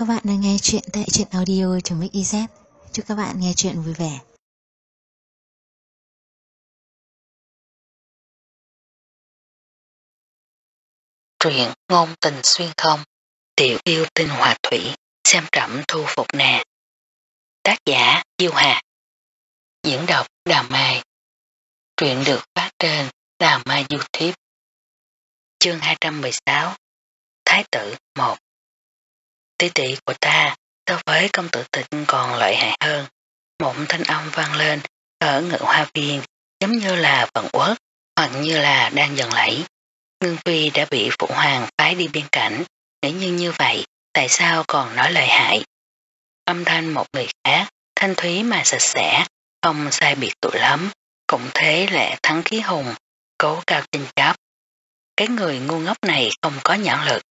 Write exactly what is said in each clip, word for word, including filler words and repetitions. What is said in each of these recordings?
các bạn đang nghe chuyện tại truyện audio.mixyz. Chúc các bạn nghe chuyện vui vẻ. Truyện ngôn tình xuyên không, tiểu yêu tinh hòa thủy, xem trẫm thu phục nè. Tác giả Diêu Hà. Diễn đọc Đào Mai. Truyện được phát trên Đào Mai YouTube. Chương hai trăm mười sáu. Thái tử một. Tỷ tỷ của ta so với công tử tịnh còn lợi hại hơn. Một thanh âm vang lên ở ngự hoa viên, giống như là vận uất hoặc như là đang dần lẫy. Ngưng Phi đã bị phụ hoàng phái đi biên cảnh, nếu như như vậy tại sao còn nói lời hại. Âm thanh một người khác, thanh thúy mà sạch sẽ, không sai biệt tuổi lắm, cũng thế lẽ thắng khí hùng, cố cao chinh chấp. Cái người ngu ngốc này không có nhãn lực.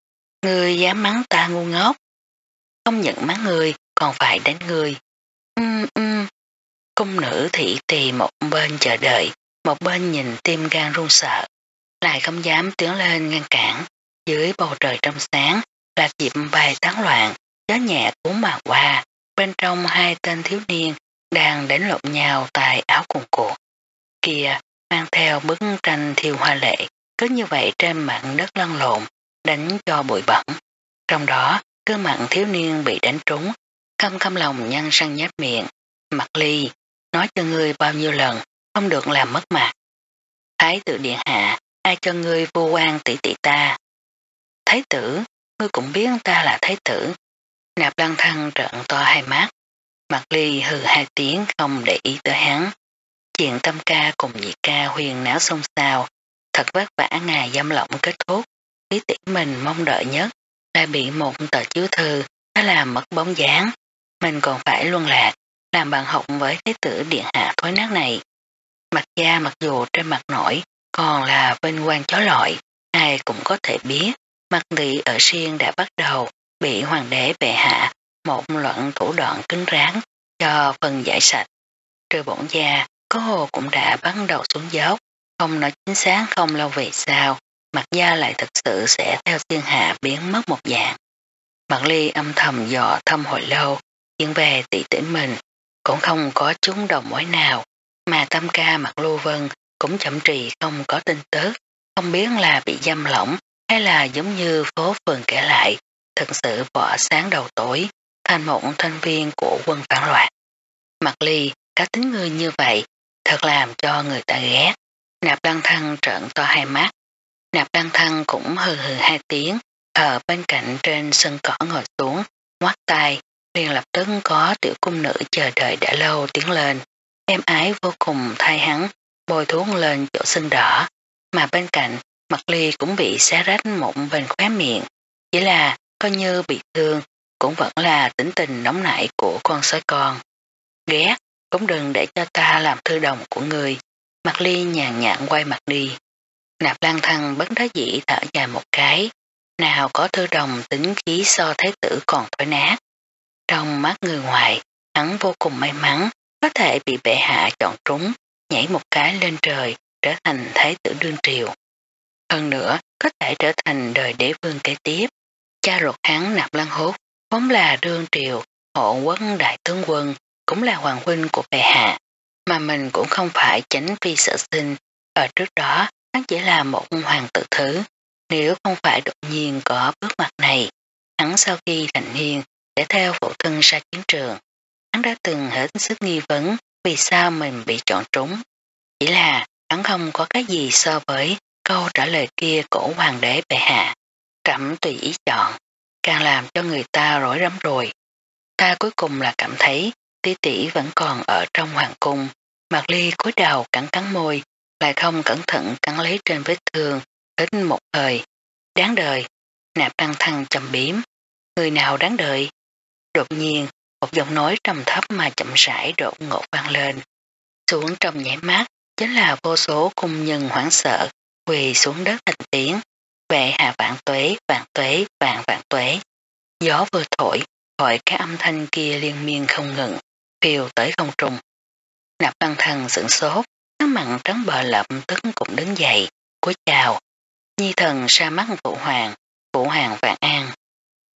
Ngươi dám mắng ta ngu ngốc, không nhận mắng ngươi còn phải đánh ngươi. Ưm ưm. Cung nữ thị tỳ một bên chờ đợi, một bên nhìn tim gan run sợ, lại không dám tiến lên ngăn cản. Dưới bầu trời trong sáng là dịp bay tán loạn, gió nhẹ cuốn mà qua, bên trong hai tên thiếu niên đang đánh lộn nhau tại áo quần cuộc. Kìa, mang theo bức tranh thiêu hoa lệ, cứ như vậy trên mặt đất lăn lộn, đánh cho bụi bẩn. Trong đó, cứ mặt thiếu niên bị đánh trúng, căm căm lòng nhăn răng nhếch miệng. Mặt Ly, nói cho ngươi bao nhiêu lần, không được làm mất mặt. Thái tử điện hạ, ai cho ngươi vô quan tỷ tỷ ta? Thái tử, ngươi cũng biết ta là thái tử. Nạp Lăng Thăng trợn to hai mắt. Mặt Ly hừ hai tiếng không để ý tới hắn. Chuyện Tâm ca cùng nhị ca huyền náo xôn xao, thật vất vả ngày giam lỏng kết thúc. Tỷ tỷ mình mong đợi nhất lại bị một tờ chiếu thư đã làm mất bóng dáng. Mình còn phải luân lạc, làm bạn học với thái tử điện hạ thối nát này. Mặt da mặc dù trên mặt nổi còn là vinh quang chói lọi, ai cũng có thể biết Mặt Ly ở riêng đã bắt đầu bị hoàng đế bệ hạ một loạn thủ đoạn cứng rắn cho phần giải sạch. Trừ bổn gia, có hồ cũng đã bắt đầu xuống dốc, không nói chính xác không lâu về sau, Mặt gia lại thực sự sẽ theo thiên hạ biến mất một dạng. Mặt Ly âm thầm dò thăm hồi lâu, chuyện về tỷ tỷ mình cũng không có chúng đầu mối nào, mà Tâm ca Mặt Lưu Vân cũng chậm trì không có tin tức, không biết là bị giam lỏng hay là giống như phố phường kể lại, thật sự bỏ sáng đầu tối, thành một thành viên của quân phản loạn. Mặt Ly, cá tính người như vậy, thật làm cho người ta ghét. Nạp Lăng Thăng trợn to hai mắt. Nạp Lăng Thăng cũng hừ hừ hai tiếng, ở bên cạnh trên sân cỏ ngồi xuống, ngoắt tay, liền lập tức có tiểu cung nữ chờ đợi đã lâu tiến lên, em ái vô cùng thay hắn, bôi thuốc lên chỗ sưng đỏ, mà bên cạnh Mặt Ly cũng bị xé rách một bên khóe miệng, chỉ là coi như bị thương, cũng vẫn là tính tình nóng nảy của con sói con. Ghét, cũng đừng để cho ta làm thư đồng của người. Mặt Ly nhàn nhạt quay mặt đi. Nạp Lăng Thăng bất đắc dĩ thở dài một cái, nào có thư đồng tính khí so thái tử còn thối nát. Trong mắt người ngoài, hắn vô cùng may mắn có thể bị bệ hạ chọn trúng, nhảy một cái lên trời, trở thành thái tử đương triều. Hơn nữa, có thể trở thành đời đế vương kế tiếp. Cha ruột hắn Nạp Lăng Hốt vốn là đương triều, hộ quốc đại tướng quân, cũng là hoàng huynh của bệ hạ, mà mình cũng không phải chánh phi sở sinh. Ở trước đó, hắn chỉ là một hoàng tử thứ. Nếu không phải đột nhiên có bước mặt này, hắn sau khi thành niên sẽ theo phụ thân ra chiến trường. Hắn đã từng hết sức nghi vấn vì sao mình bị chọn trúng. Chỉ là hắn không có cái gì so với câu trả lời kia của hoàng đế bệ hạ. Trẫm tùy ý chọn, càng làm cho người ta rối rắm rồi. Ta cuối cùng là cảm thấy tỷ tỷ vẫn còn ở trong hoàng cung. Mặt Ly cúi đầu cắn cắn môi, lại không cẩn thận cắn lấy trên vết thương, hít một hơi. Đáng đời. Nạp Lăng Thăng trầm biếm. Người nào đáng đợi? Đột nhiên, một giọng nói trầm thấp mà chậm rãi đột ngột vang lên. Xuống trong nháy mắt, chính là vô số cung nhân hoảng sợ, quỳ xuống đất thành tiếng. Bệ hạ vạn tuế, vạn tuế, vạn vạn tuế. Gió vừa thổi, gọi cái âm thanh kia liên miên không ngừng, phiêu tới không trung. Nạp Lăng Thăng sửng sốt, nước mặn trắng bờ lập tức cũng đứng dậy, cúi chào. Nhi thần ra mắt phụ hoàng, phụ hoàng vạn an.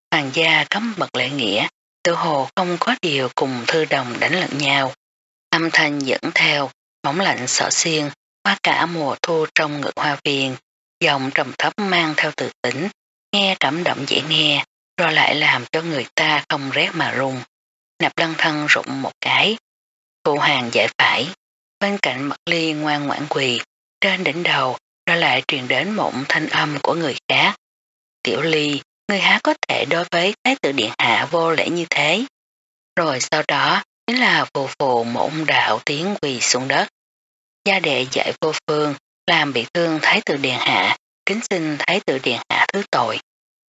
Hoàng gia cấm bậc lễ nghĩa, tự hồ không có điều cùng thư đồng đánh lẫn nhau. Âm thanh dẫn theo, mỏng lạnh sợ xiên, qua cả mùa thu trong ngự hoa viên, giọng trầm thấp mang theo từ tính, nghe cảm động dễ nghe, rồi lại làm cho người ta không rét mà run. Nạp Lăng Thân rụng một cái. Phụ hoàng giải phải, bên cạnh Mật Ly ngoan ngoãn quỳ, trên đỉnh đầu rồi lại truyền đến một thanh âm của người khác. Tiểu Ly, người há có thể đối với Thái tử điện hạ vô lễ như thế. Rồi sau đó chính là phù phù một đạo tiếng quỳ xuống đất. Gia đệ dạy vô phương, làm bị thương Thái tử điện hạ, kính xin Thái tử điện hạ thứ tội.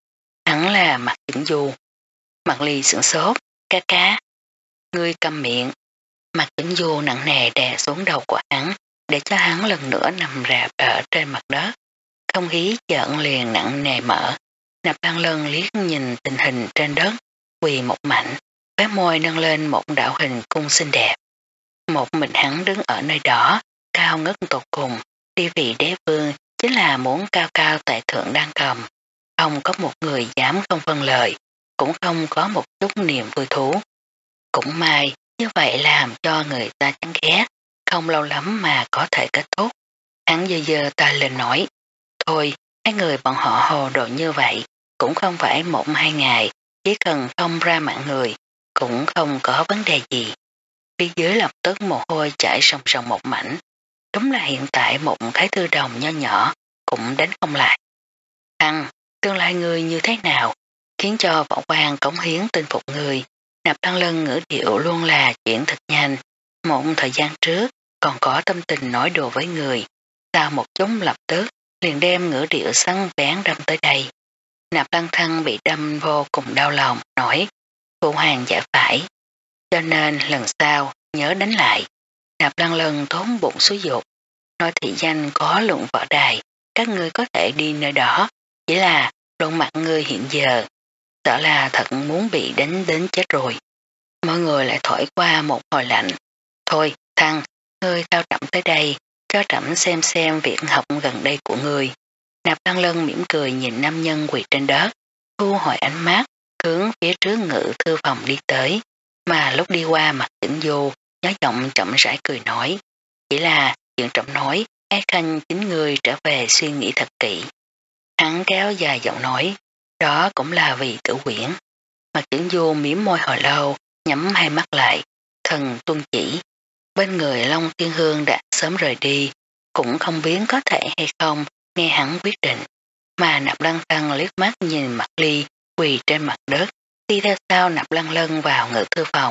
Hắn là Mạc Chỉnh Du. Mạc Ly sửng sốt, cá cá. Ngươi câm miệng. Mạc Chỉnh Du nặng nề đè xuống đầu của hắn, để cho hắn lần nữa nằm rạp ở trên mặt đất. Không khí chợt liền nặng nề mở. Nạp Lăng Lân liếc nhìn tình hình trên đất, quỳ một mảnh, khóe môi nâng lên một đạo hình cung xinh đẹp. Một mình hắn đứng ở nơi đó, cao ngất tột cùng, địa vị đế vương chính là muốn cao cao tại thượng đang cầm. Không có một người dám không vâng lời, cũng không có một chút niềm vui thú. Cũng may, như vậy làm cho người ta chán ghét, không lâu lắm mà có thể kết thúc. Hắn dơ dơ tay lên nói, thôi, hai người bọn họ hồ đồ như vậy, cũng không phải một hai ngày, chỉ cần không ra mạng người, cũng không có vấn đề gì. Phía dưới lập tức mồ hôi chảy sòng sòng một mảnh. Đúng là hiện tại một thái thư đồng nho nhỏ cũng đánh không lại. Thằng, tương lai người như thế nào, khiến cho võ quan cống hiến tin phục người. Nạp Lăng Lân ngữ điệu luôn là chuyện thật nhanh. Một thời gian trước còn có tâm tình nói đùa với người. Sau một chút lập tức liền đem ngữ điệu săn bén đâm tới đây. Nạp Lăng Thân bị đâm vô cùng đau lòng, nói, phụ hoàng giải phải. Cho nên lần sau nhớ đánh lại. Nạp Lăng Lân tốn bụng xúi dục, nói thị danh có luận võ đài, các ngươi có thể đi nơi đó, chỉ là luận mặt ngươi hiện giờ, sợ là thật muốn bị đánh đến chết rồi. Mọi người lại thổi qua một hồi lạnh. Thôi, thằng, ngươi theo trẫm tới đây, cho trẫm xem xem việc học gần đây của ngươi. Nạp Lăng Lân mỉm cười nhìn nam nhân quỳ trên đất, thu hồi ánh mắt, hướng phía trước ngự thư phòng đi tới, mà lúc đi qua Mặt Chỉnh Du, nhớ giọng chậm rãi cười nói, chỉ là chuyện trẫm nói, ai khanh chính người trở về suy nghĩ thật kỹ. Hắn kéo dài giọng nói, đó cũng là vì Tử Quyển. Mặt Chỉnh Du mỉm môi hồi lâu, nhắm hai mắt lại, thần tuân chỉ. Bên người Long Thiên Hương đã sớm rời đi, cũng không biết có thể hay không nghe hắn quyết định, mà Nạp Lăng Thân liếc mắt nhìn Mạc Ly quỳ trên mặt đất, đi theo sau Nạp Lăng Lân vào ngự thư phòng.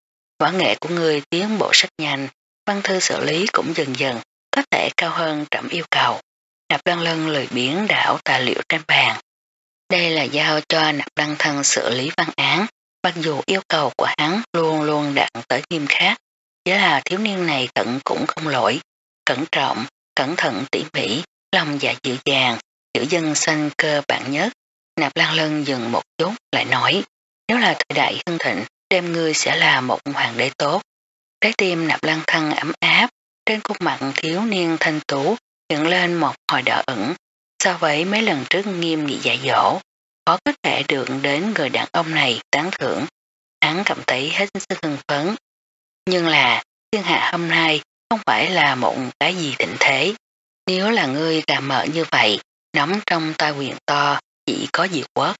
Võ nghệ của người tiến bộ rất nhanh, văn thư xử lý cũng dần dần có thể cao hơn trẫm yêu cầu. Nạp Lăng Lân lười biếng đảo tài liệu trên bàn. Đây là giao cho Nạp Lăng Thân xử lý văn án, mặc dù yêu cầu của hắn luôn luôn đạt tới nghiêm khắc, chỉ là thiếu niên này tận cũng không lỗi, cẩn trọng, cẩn thận tỉ mỉ, lòng dạ dịu dàng, hiểu dân sanh cơ bản nhất. Nạp Lăng Lân dừng một chút lại nói, nếu là thời đại hưng thịnh, đem ngươi sẽ là một hoàng đế tốt. Trái tim Nạp Lăng Thân ấm áp, trên khuôn mặt thiếu niên thanh tú hiện lên một hồi đỏ ửng, so với mấy lần trước nghiêm nghị dạy dỗ, khó có thể được đến người đàn ông này tán thưởng. Hắn cảm thấy hết sức hưng phấn. Nhưng là, thiên hạ hôm nay không phải là một cái gì thịnh thế. Nếu là ngươi gà mỡ như vậy, nắm trong tay quyền to, chỉ có diệt quốc.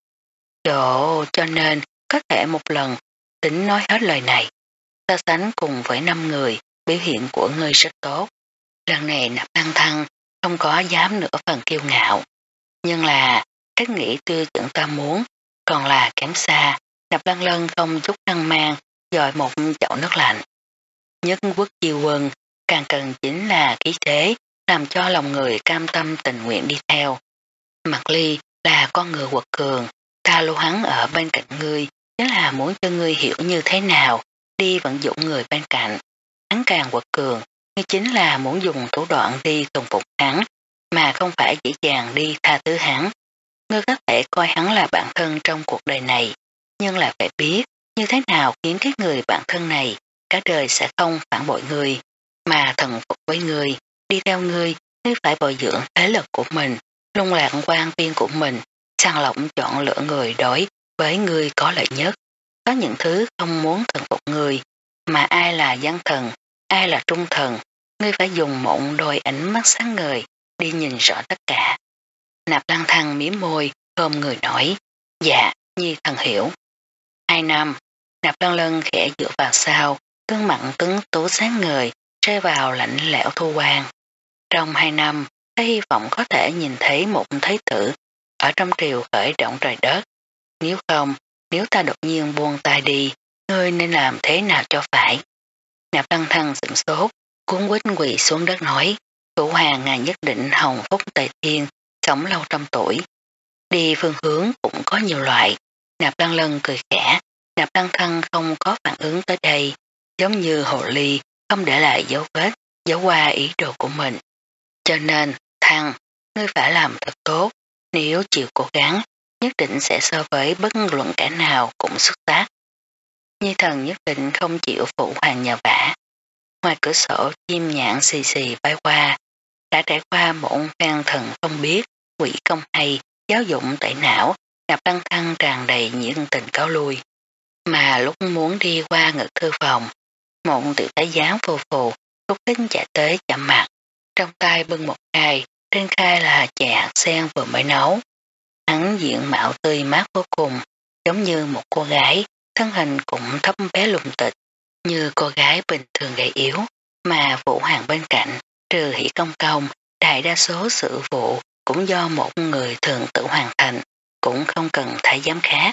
Chỗ cho nên, có thể một lần, tính nói hết lời này. So sánh cùng với năm người, biểu hiện của ngươi rất tốt. Lần này Nạp Lăng Thân không có dám nửa phần kiêu ngạo. Nhưng là, cách nghĩ tiêu chuẩn ta muốn, còn là kém xa. Nạp Lăng Lân không chút năng mang, dội một chậu nước lạnh. Nhất quốc chiêu quân, càng cần chính là khí thế, làm cho lòng người cam tâm tình nguyện đi theo. Mạc Ly là con người quật cường, ta lưu hắn ở bên cạnh ngươi, chính là muốn cho ngươi hiểu như thế nào, đi vận dụng người bên cạnh. Hắn càng quật cường, ngươi chính là muốn dùng thủ đoạn đi tùng phục hắn, mà không phải dễ dàng đi tha thứ hắn. Ngươi có thể coi hắn là bạn thân trong cuộc đời này, nhưng là phải biết như thế nào khiến cái người bạn thân này cả đời sẽ không phản bội ngươi, mà thần phục với ngươi, đi theo ngươi, ngươi phải bồi dưỡng thế lực của mình, lung lạc quan viên của mình, sàng lọc chọn lựa người đối với ngươi có lợi nhất. Có những thứ không muốn thần phục ngươi, mà ai là gian thần, ai là trung thần, ngươi phải dùng một đôi ánh mắt sáng ngời đi nhìn rõ tất cả. Nạp Lan Thăng mím môi, ôm người nói, dạ, Nhi thần hiểu. Hai năm, Nạp Lan Lân khẽ dựa vào sau, gương mặt tuấn tú sáng ngời, rơi vào lạnh lẽo thu quan. Trong hai năm, ta hy vọng có thể nhìn thấy một thái tử ở trong triều khởi động trời đất. Nếu không, nếu ta đột nhiên buông tay đi, ngươi nên làm thế nào cho phải? Nạp Lan Thăng sửng sốt, cuốn quýt quỳ xuống đất nói, Phụ hoàng ngài nhất định hồng phúc tề thiên, sống lâu trăm tuổi. Đi phương hướng cũng có nhiều loại. Nạp Lan Lân cười khẽ, Nạp Lan Thăng không có phản ứng tới đây, giống như hồ ly không để lại dấu vết, dấu qua ý đồ của mình. Cho nên, Thăng, ngươi phải làm thật tốt, nếu chịu cố gắng, nhất định sẽ so với bất luận kẻ nào cũng xuất sắc. Nhi thần nhất định không chịu phụ hoàng nhờ vả. Ngoài cửa sổ chim nhạn xì xì bay qua, đã trải qua một phen thần không biết, quỷ công hay, giáo dụng tẩy não, Nạp Lan Thăng tràn đầy những tình cáo lui. Mà lúc muốn đi qua ngực thư phòng, một tiểu thái giám phù phù, lúc kính chạy tới chạm mặt, trong tay bưng một khai, trên khai là chè hạt sen vừa mới nấu. Hắn diện mạo tươi mát vô cùng, giống như một cô gái, thân hình cũng thấp bé lùng tịch, như cô gái bình thường gầy yếu, mà Vũ Hoàng bên cạnh, trừ Hỷ Công Công, đại đa số sự vụ cũng do một người thường tự hoàn thành, cũng không cần thái giám khác.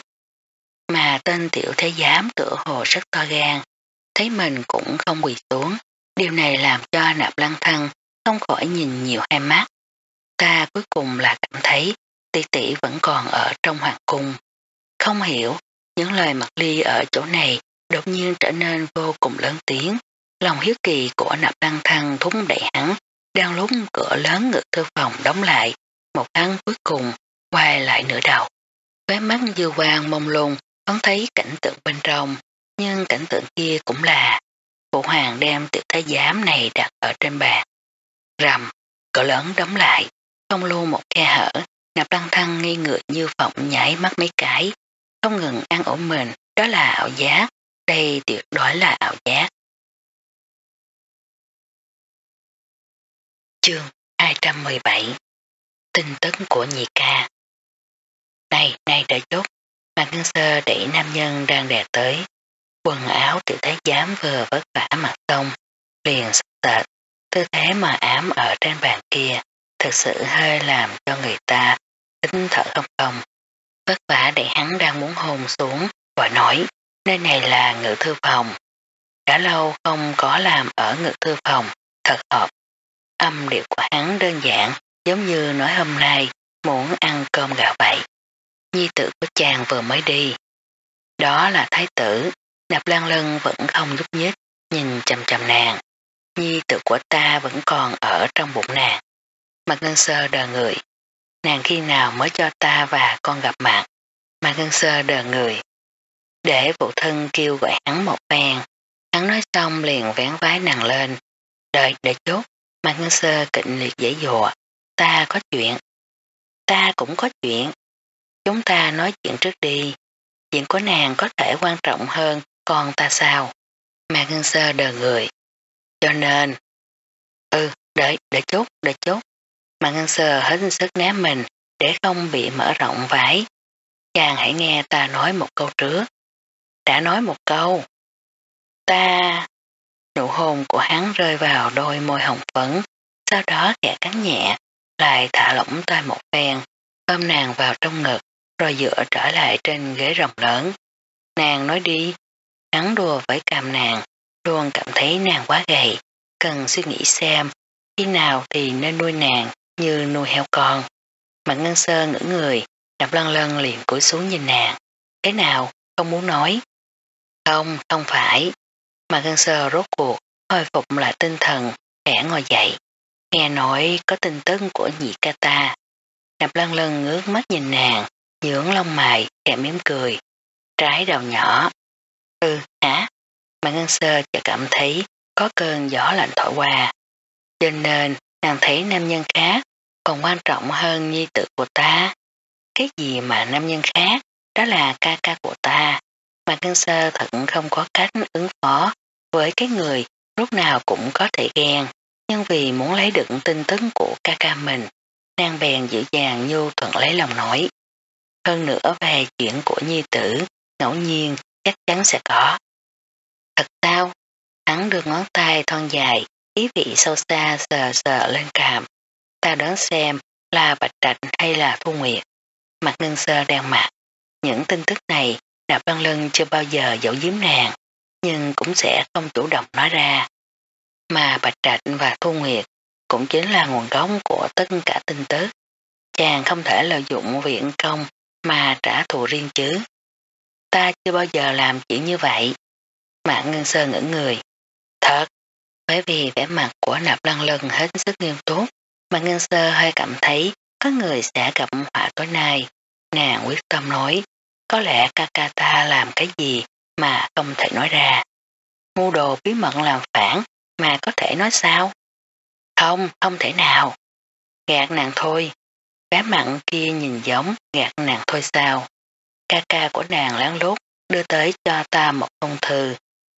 Mà tên tiểu thái giám tựa hồ rất to gan, thấy mình cũng không quỳ xuống, điều này làm cho Nạp Lan Thăng không khỏi nhìn nhiều hai mắt. Ta cuối cùng là cảm thấy tỷ tỷ vẫn còn ở trong hoàng cung. Không hiểu, những lời Mạc Ly ở chỗ này đột nhiên trở nên vô cùng lớn tiếng. Lòng hiếu kỳ của Nạp Lan Thăng thúc đẩy hắn, đang lúc cửa lớn ngực thư phòng đóng lại, một hắn cuối cùng quay lại nửa đầu. Với mắt dư quang mông lung, hắn thấy cảnh tượng bên trong, nhưng cảnh tượng kia cũng là Phụ hoàng đem tiểu thái giám này đặt ở trên bàn. Rầm, cửa lớn đóng lại, không luôn một khe hở, Nạp Lan Thăng nghi ngược như phỏng nhảy mắt mấy cái, không ngừng ăn ổn mình, đó là ảo giác, đây tuyệt đối là ảo giác. Chương hai trăm mười bảy Tin tức của nhị ca. Này, này đợi chút, Mạc Ngân Sơ đẩy nam nhân đang đè tới. Quần áo tiểu thái giám vừa vất vả mặc xong, liền sạch sệt, tư thế mà ám ở trên bàn kia, thực sự hơi làm cho người ta tính thở không không. Vất vả đẩy hắn đang muốn hôn xuống, và nói, nơi này là ngự thư phòng. Đã lâu không có làm ở ngự thư phòng, thật hợp. Âm điệu của hắn đơn giản, giống như nói hôm nay muốn ăn cơm gạo vậy. Nhi tử của chàng vừa mới đi. Đó là thái tử. Nạp Lan Lân vẫn không nhúc nhích, nhìn chầm chầm nàng. Nhi tử của ta vẫn còn ở trong bụng nàng. Mạc Ngân Sơ đờ người. Nàng khi nào mới cho ta và con gặp mặt? Mạc Ngân Sơ đờ người. Để phụ thân kêu gọi hắn một phen. Hắn nói xong liền vén vái nàng lên. Đợi để chút. Mạc Ngân Sơ kịnh liệt dễ dụa. Ta có chuyện. Ta cũng có chuyện. Chúng ta nói chuyện trước đi. Chuyện của nàng có thể quan trọng hơn còn ta sao? Mạc Ngân Sơ đờ người. Cho nên, ừ, đợi, đợi chút, đợi chút. Mạc Ngân Sơ hết sức né mình để không bị mở rộng vải. Chàng hãy nghe ta nói một câu trước. Đã nói một câu. Ta... Nụ hôn của hắn rơi vào đôi môi hồng phấn, sau đó khẽ cắn nhẹ, lại thả lỏng tay một phen, ôm nàng vào trong ngực, rồi dựa trở lại trên ghế rồng lớn. Nàng nói đi. Hắn đùa với cằm nàng, luôn cảm thấy nàng quá gầy, cần suy nghĩ xem khi nào thì nên nuôi nàng như nuôi heo con. Mạc Ngân Sơ ngỡ người, Nạp Lan Lân liền cúi xuống nhìn nàng. Thế nào, không muốn nói? Không, không phải. Mạc Ngân Sơ rốt cuộc, hồi phục lại tinh thần, khẽ ngồi dậy. Nghe nói có tin tức của nhị ca ta. Nạp Lan Lân ngước mắt nhìn nàng, nhưỡng lông mày, khẽ mỉm cười. Trái đầu nhỏ. Ừ, hả? Mạc Ngân Sơ chợt cảm thấy có cơn gió lạnh thổi qua. Cho nên nàng thấy nam nhân khác còn quan trọng hơn nhi tử của ta. Cái gì mà nam nhân khác, đó là ca ca của ta. Mà Ngân Sơ thật không có cách ứng phó với cái người lúc nào cũng có thể ghen, nhưng vì muốn lấy được tin tức của ca ca mình, nàng bèn dịu dàng nhu thuận lấy lòng nói. Hơn nữa về chuyện của nhi tử, ngẫu nhiên chắc chắn sẽ có. Thật sao? Hắn đưa ngón tay thon dài, ý vị sâu xa sờ sờ lên cằm. Ta đoán xem là Bạch Trạch hay là Thu Nguyệt. Mặt Ngân Sơ đen mặt. Những tin tức này Đạp Văn Lân chưa bao giờ giấu giếm nàng, nhưng cũng sẽ không chủ động nói ra. Mà Bạch Trạch và Thu Nguyệt cũng chính là nguồn gốc của tất cả tin tức. Chàng không thể lợi dụng viện công mà trả thù riêng chứ. Ta chưa bao giờ làm chuyện như vậy. Mạng Ngân Sơ ngỡ người. Thật, bởi vì vẻ mặt của Nạp Lăng Lân hết sức nghiêm túc, mà Ngân Sơ hơi cảm thấy có người sẽ gặp họa tối nay. Nàng quyết tâm nói, có lẽ ca ca ta làm cái gì mà không thể nói ra. Ngu đồ bí mật làm phản mà có thể nói sao? Không, không thể nào. Gạt nàng thôi. Bé mặn kia nhìn giống gạt nàng thôi sao. Ca ca của nàng lén lút đưa tới cho ta một phong thư.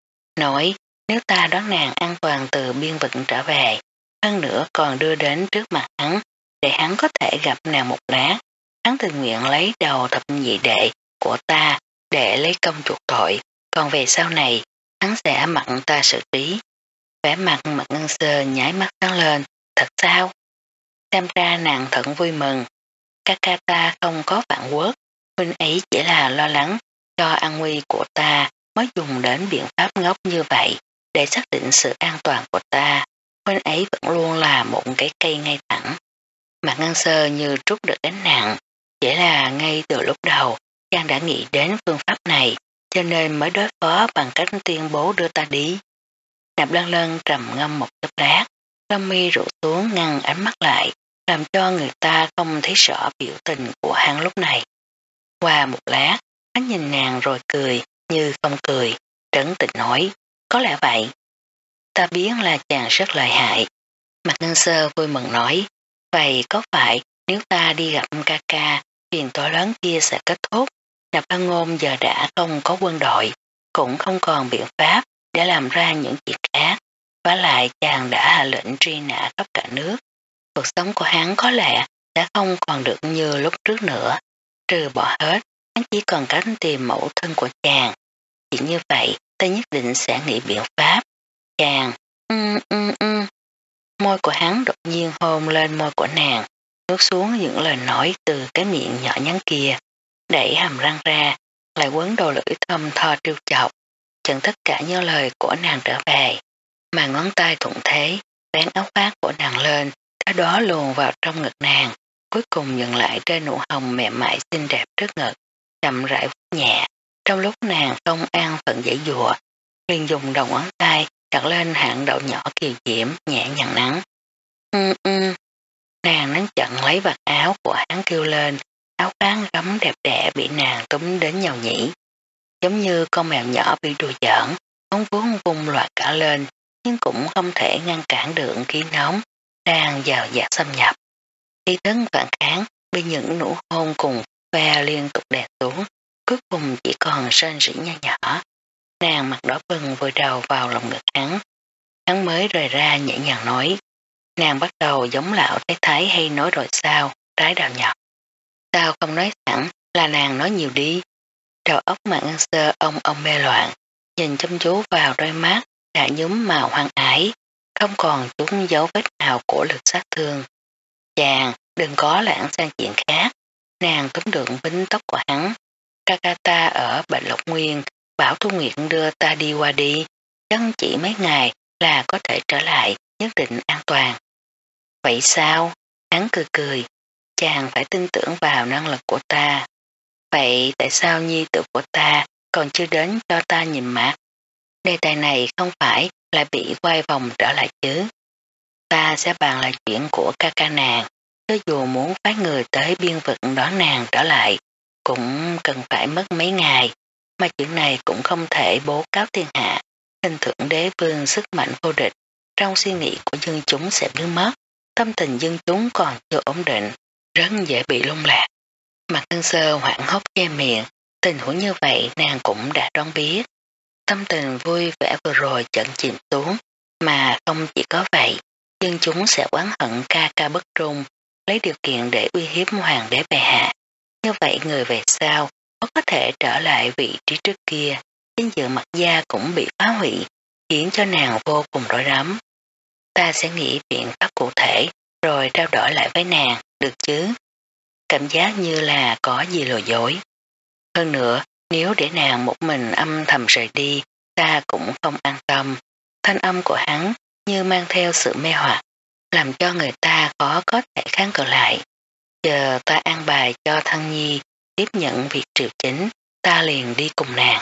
Nói nếu ta đón nàng an toàn từ biên vực trở về, hơn nữa còn đưa đến trước mặt hắn để hắn có thể gặp nàng một lát. Hắn tình nguyện lấy đầu thập nhị đệ của ta để lấy công chuộc tội, còn về sau này hắn sẽ mặn ta xử trí. Vẻ mặt mặt Ngân Sơ nhảy mắt sáng lên. Thật sao? Xem ra nàng thận vui mừng. Ca ca ta không có vạn quốc, huynh ấy chỉ là lo lắng cho an nguy của ta mới dùng đến biện pháp ngốc như vậy để xác định sự an toàn của ta. Huynh ấy vẫn luôn là một cái cây ngay thẳng. Mặt Ngân Sơ như trút được gánh nặng, chỉ là ngay từ lúc đầu chàng đã nghĩ đến phương pháp này, cho nên mới đối phó bằng cách tuyên bố đưa ta đi. Nạp Lăng Lân trầm ngâm một chốc lát, lông mi rủ xuống ngăn ánh mắt lại, làm cho người ta không thấy rõ biểu tình của hắn lúc này. Qua một lát, hắn nhìn nàng rồi cười như không cười, trấn tĩnh nói, có lẽ vậy. Ta biết là chàng rất lợi hại. Mặt Ngân Sơ vui mừng nói, vậy có phải nếu ta đi gặp ca ca, phiền toái lớn kia sẽ kết thúc? Nạp Lan Ngôn giờ đã không có quân đội, cũng không còn biện pháp để làm ra những chuyện khác. Và lại chàng đã hạ lệnh truy nã khắp cả nước. Cuộc sống của hắn có lẽ đã không còn được như lúc trước nữa. Trừ bỏ hết, hắn chỉ còn cách tìm mẫu thân của chàng. Chỉ như vậy, ta nhất định sẽ nghĩ biện pháp. Chàng, ưm ưm ưm. Môi của hắn đột nhiên hôn lên môi của nàng, nuốt xuống những lời nói từ cái miệng nhỏ nhắn kia, đẩy hàm răng ra, lại quấn đầu lưỡi thơm tho trêu chọc, chẳng tất cả những lời của nàng trở về, mà ngón tay thuận thế, vén áo khoác của nàng lên, sau đó luồn vào trong ngực nàng, cuối cùng dừng lại trên nụ hồng mềm mại xinh đẹp trước ngực, chậm rãi vuốt nhẹ, trong lúc nàng không an phận dãy dùa, liền dùng đầu ngón tay đặt lên hạng đậu nhỏ kiều diễm nhẹ nhàng nắng. Ừ ừ, nàng nắn chặn lấy vạt áo của hắn kêu lên, áo khoác gấm đẹp đẽ bị nàng túm đến nhầu nhĩ. Giống như con mèo nhỏ bị đùa giỡn, ống vốn vung loạt cả lên, nhưng cũng không thể ngăn cản được khí nóng, đang vào dạt xâm nhập. Ý thức phản kháng bị những nụ hôn cùng ve liên tục đè xuống, cuối cùng chỉ còn rên rỉ nho nhỏ. Nàng mặt đỏ bừng vùi đầu vào lòng ngực hắn. Hắn mới rời ra nhẹ nhàng nói. Nàng bắt đầu giống lão thái thái hay nói rồi sao, trái đào nhọc. Sao không nói thẳng là nàng nói nhiều đi. Đầu óc Mạc Ngân Sơ ông ông mê loạn, nhìn chăm chú vào đôi mắt đã nhúm màu hoang ái, không còn chút dấu vết nào của lực sát thương. Chàng, đừng có lãng sang chuyện khác. Nàng túm được bính tóc của hắn. Kakata ở Bạch Lộc Nguyên bảo Thu Nguyệt đưa ta đi qua đi, chân chỉ mấy ngày là có thể trở lại, nhất định an toàn. Vậy sao? Hắn cười cười, chàng phải tin tưởng vào năng lực của ta. Vậy tại sao nhi tử của ta còn chưa đến cho ta nhìn mặt? Đề tài này không phải là bị quay vòng trở lại chứ. Ta sẽ bàn lại chuyện của ca ca nàng, cho dù muốn phái người tới biên vực đón nàng trở lại, cũng cần phải mất mấy ngày, mà chuyện này cũng không thể bố cáo thiên hạ, hình thưởng đế vương sức mạnh vô địch, trong suy nghĩ của dân chúng sẽ biến mất, tâm tình dân chúng còn chưa ổn định, rất dễ bị lung lạc. Mặt Ngân Sơ hoảng hốt che miệng, Tình huống như vậy nàng cũng đã đoán biết. Tâm tình vui vẻ vừa rồi chợt chìm xuống, mà không chỉ có vậy, dân chúng sẽ oán hận ca ca bất trung, lấy điều kiện để uy hiếp hoàng đế bệ hạ. Như vậy người về sau có có thể trở lại vị trí trước kia, chính dự mặt gia cũng bị phá hủy, khiến cho nàng vô cùng rối rắm. Ta sẽ nghĩ biện pháp cụ thể, rồi trao đổi lại với nàng, được chứ? Cảm giác như là có gì lừa dối. Hơn nữa, nếu để nàng một mình âm thầm rời đi, ta cũng không an tâm. Thanh âm của hắn như mang theo sự mê hoặc, làm cho người ta khó có thể kháng cự lại. Chờ ta an bài cho Thân Nhi tiếp nhận việc triều chính, ta liền đi cùng nàng.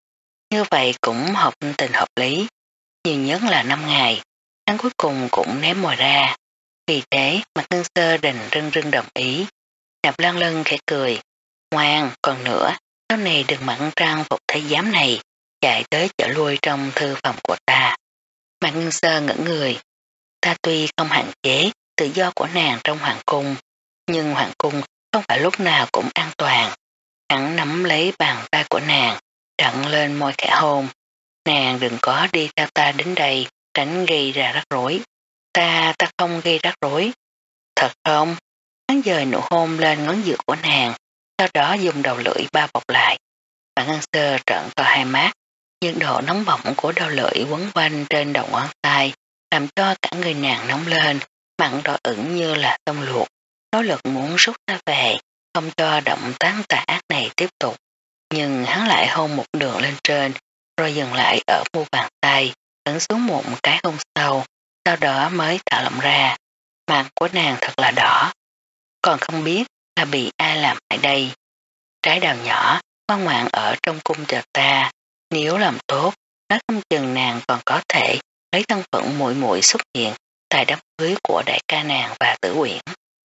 Như vậy cũng hợp tình hợp lý, nhiều nhất là năm ngày, hắn cuối cùng cũng ném mồi ra. Vì thế Mạc Ngân Sơ đành rưng rưng đồng ý. Nạp Lan Lân khẽ cười, ngoan, còn nữa, sau này đừng mặn trang phục thái giám này, chạy tới chở lui trong thư phòng của ta. Mạc Ngân Sơ ngẩn người, ta tuy không hạn chế tự do của nàng trong hoàng cung, nhưng hoàng cung không phải lúc nào cũng an toàn. Hắn nắm lấy bàn tay của nàng, đặn lên môi khẽ hôn. Nàng đừng có đi theo ta đến đây, tránh gây ra rắc rối. Ta, ta không gây rắc rối. Thật không? Hắn dời nụ hôn lên ngón giữa của nàng, sau đó dùng đầu lưỡi bao bọc lại. Mạc Ngân Sơ trợn to hai mắt, nhiệt độ nóng bỏng của đầu lưỡi quấn quanh trên đầu ngón tay, làm cho cả người nàng nóng lên, mặn đỏ ửng như là tôm luộc, nỗ lực muốn rút ra về, không cho động tác tà ác này tiếp tục. Nhưng hắn lại hôn một đường lên trên, rồi dừng lại ở mu bàn tay, ấn xuống một cái hôn sâu, sau đó mới thả lỏng ra. Mặt của nàng thật là đỏ, còn không biết là bị ai làm hại đây. Trái đào nhỏ, ngoan ngoãn ở trong cung chờ ta, nếu làm tốt, nói không chừng nàng còn có thể lấy thân phận muội muội xuất hiện tại đám cưới của đại ca nàng và Tử Uyển.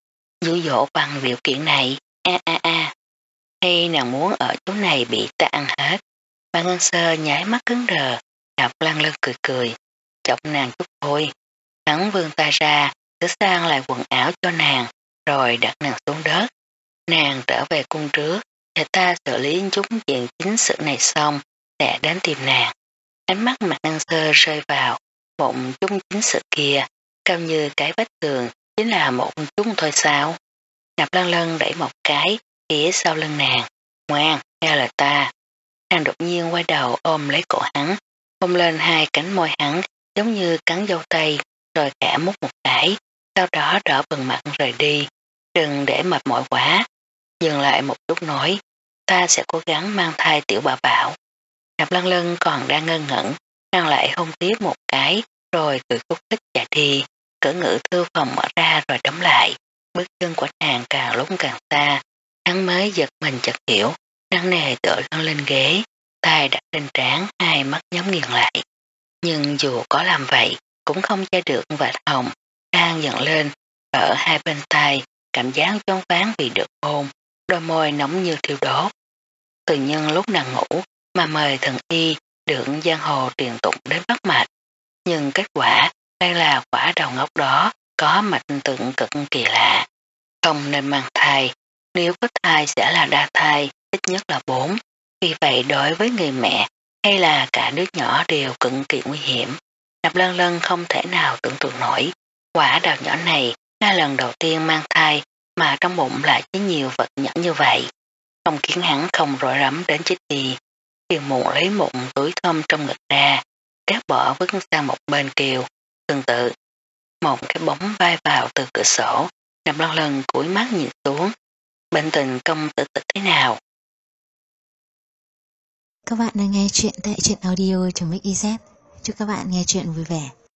Dụ dỗ bằng điều kiện này, a a a, hay nàng muốn ở chỗ này bị ta ăn hết. Bà Ngân Sơ nháy mắt cứng đờ, Nạp Lan Lân cười cười, chọc nàng chút thôi. Hắn vươn tay ra, sửa sang lại quần áo cho nàng, rồi đặt nàng xuống đất. Nàng trở về cung trước, để ta xử lý chút chuyện chính sự này xong, sẽ đến tìm nàng. Ánh mắt Mạc Ngân Sơ rơi vào một chút chính sự kia, cao như cái vách tường, chính là một chút thôi sao. Nạp Lan Lân đẩy một cái phía sau lưng nàng, ngoan, nghe lời ta. Nàng đột nhiên quay đầu ôm lấy cổ hắn, ôm lên hai cánh môi hắn giống như cắn dâu tay, rồi khẽ mút một cái, sau đó đỡ bừng mặt rời đi. Đừng để mệt mỏi quá. Dừng lại một chút nói, ta sẽ cố gắng mang thai tiểu bảo bảo. Nạp Lan Lân còn đang ngơ ngẩn, nàng lại hôn tiếp một cái, rồi cười khúc khích chạy đi. Cửa ngữ thư phòng mở ra rồi đóng lại, bước chân của nàng càng lúc càng xa. Hắn mới giật mình chợt hiểu, nặng nề tựa lưng lên ghế, tay đặt trên trán, hai mắt nhắm nghiền lại. Nhưng dù có làm vậy, cũng không che được vệt hồng đang dần lên ở hai bên tay, cảm giác choáng váng vì được hôn, đôi môi nóng như thiêu đốt. Từ nhân lúc nàng ngủ mà mời thần y được giang hồ truyền tụng đến bắt mạch, nhưng kết quả đây là quả đầu ngốc đó có mạch tượng cực kỳ lạ. Không nên mang thai, nếu có thai sẽ là đa thai, ít nhất là bốn. Vì vậy đối với người mẹ hay là cả đứa nhỏ đều cực kỳ nguy hiểm. Nạp Lan Lân không thể nào tưởng tượng nổi, quả đào nhỏ này là lần đầu tiên mang thai mà trong bụng lại chứa nhiều vật nhỏ như vậy. Không khiến hắn không rối rắm đến chết đi. Tiền muộn lấy một túi thơm trong ngực ra, đét bỏ vứt sang một bên kêu, tương tự. Một cái bóng vai vào từ cửa sổ, Nạp Lan Lân cúi mắt nhìn xuống. Bệnh tình công tử tử thế nào? Các bạn đang nghe chuyện tại truyện audio.mixyz. Chúc các bạn nghe chuyện vui vẻ.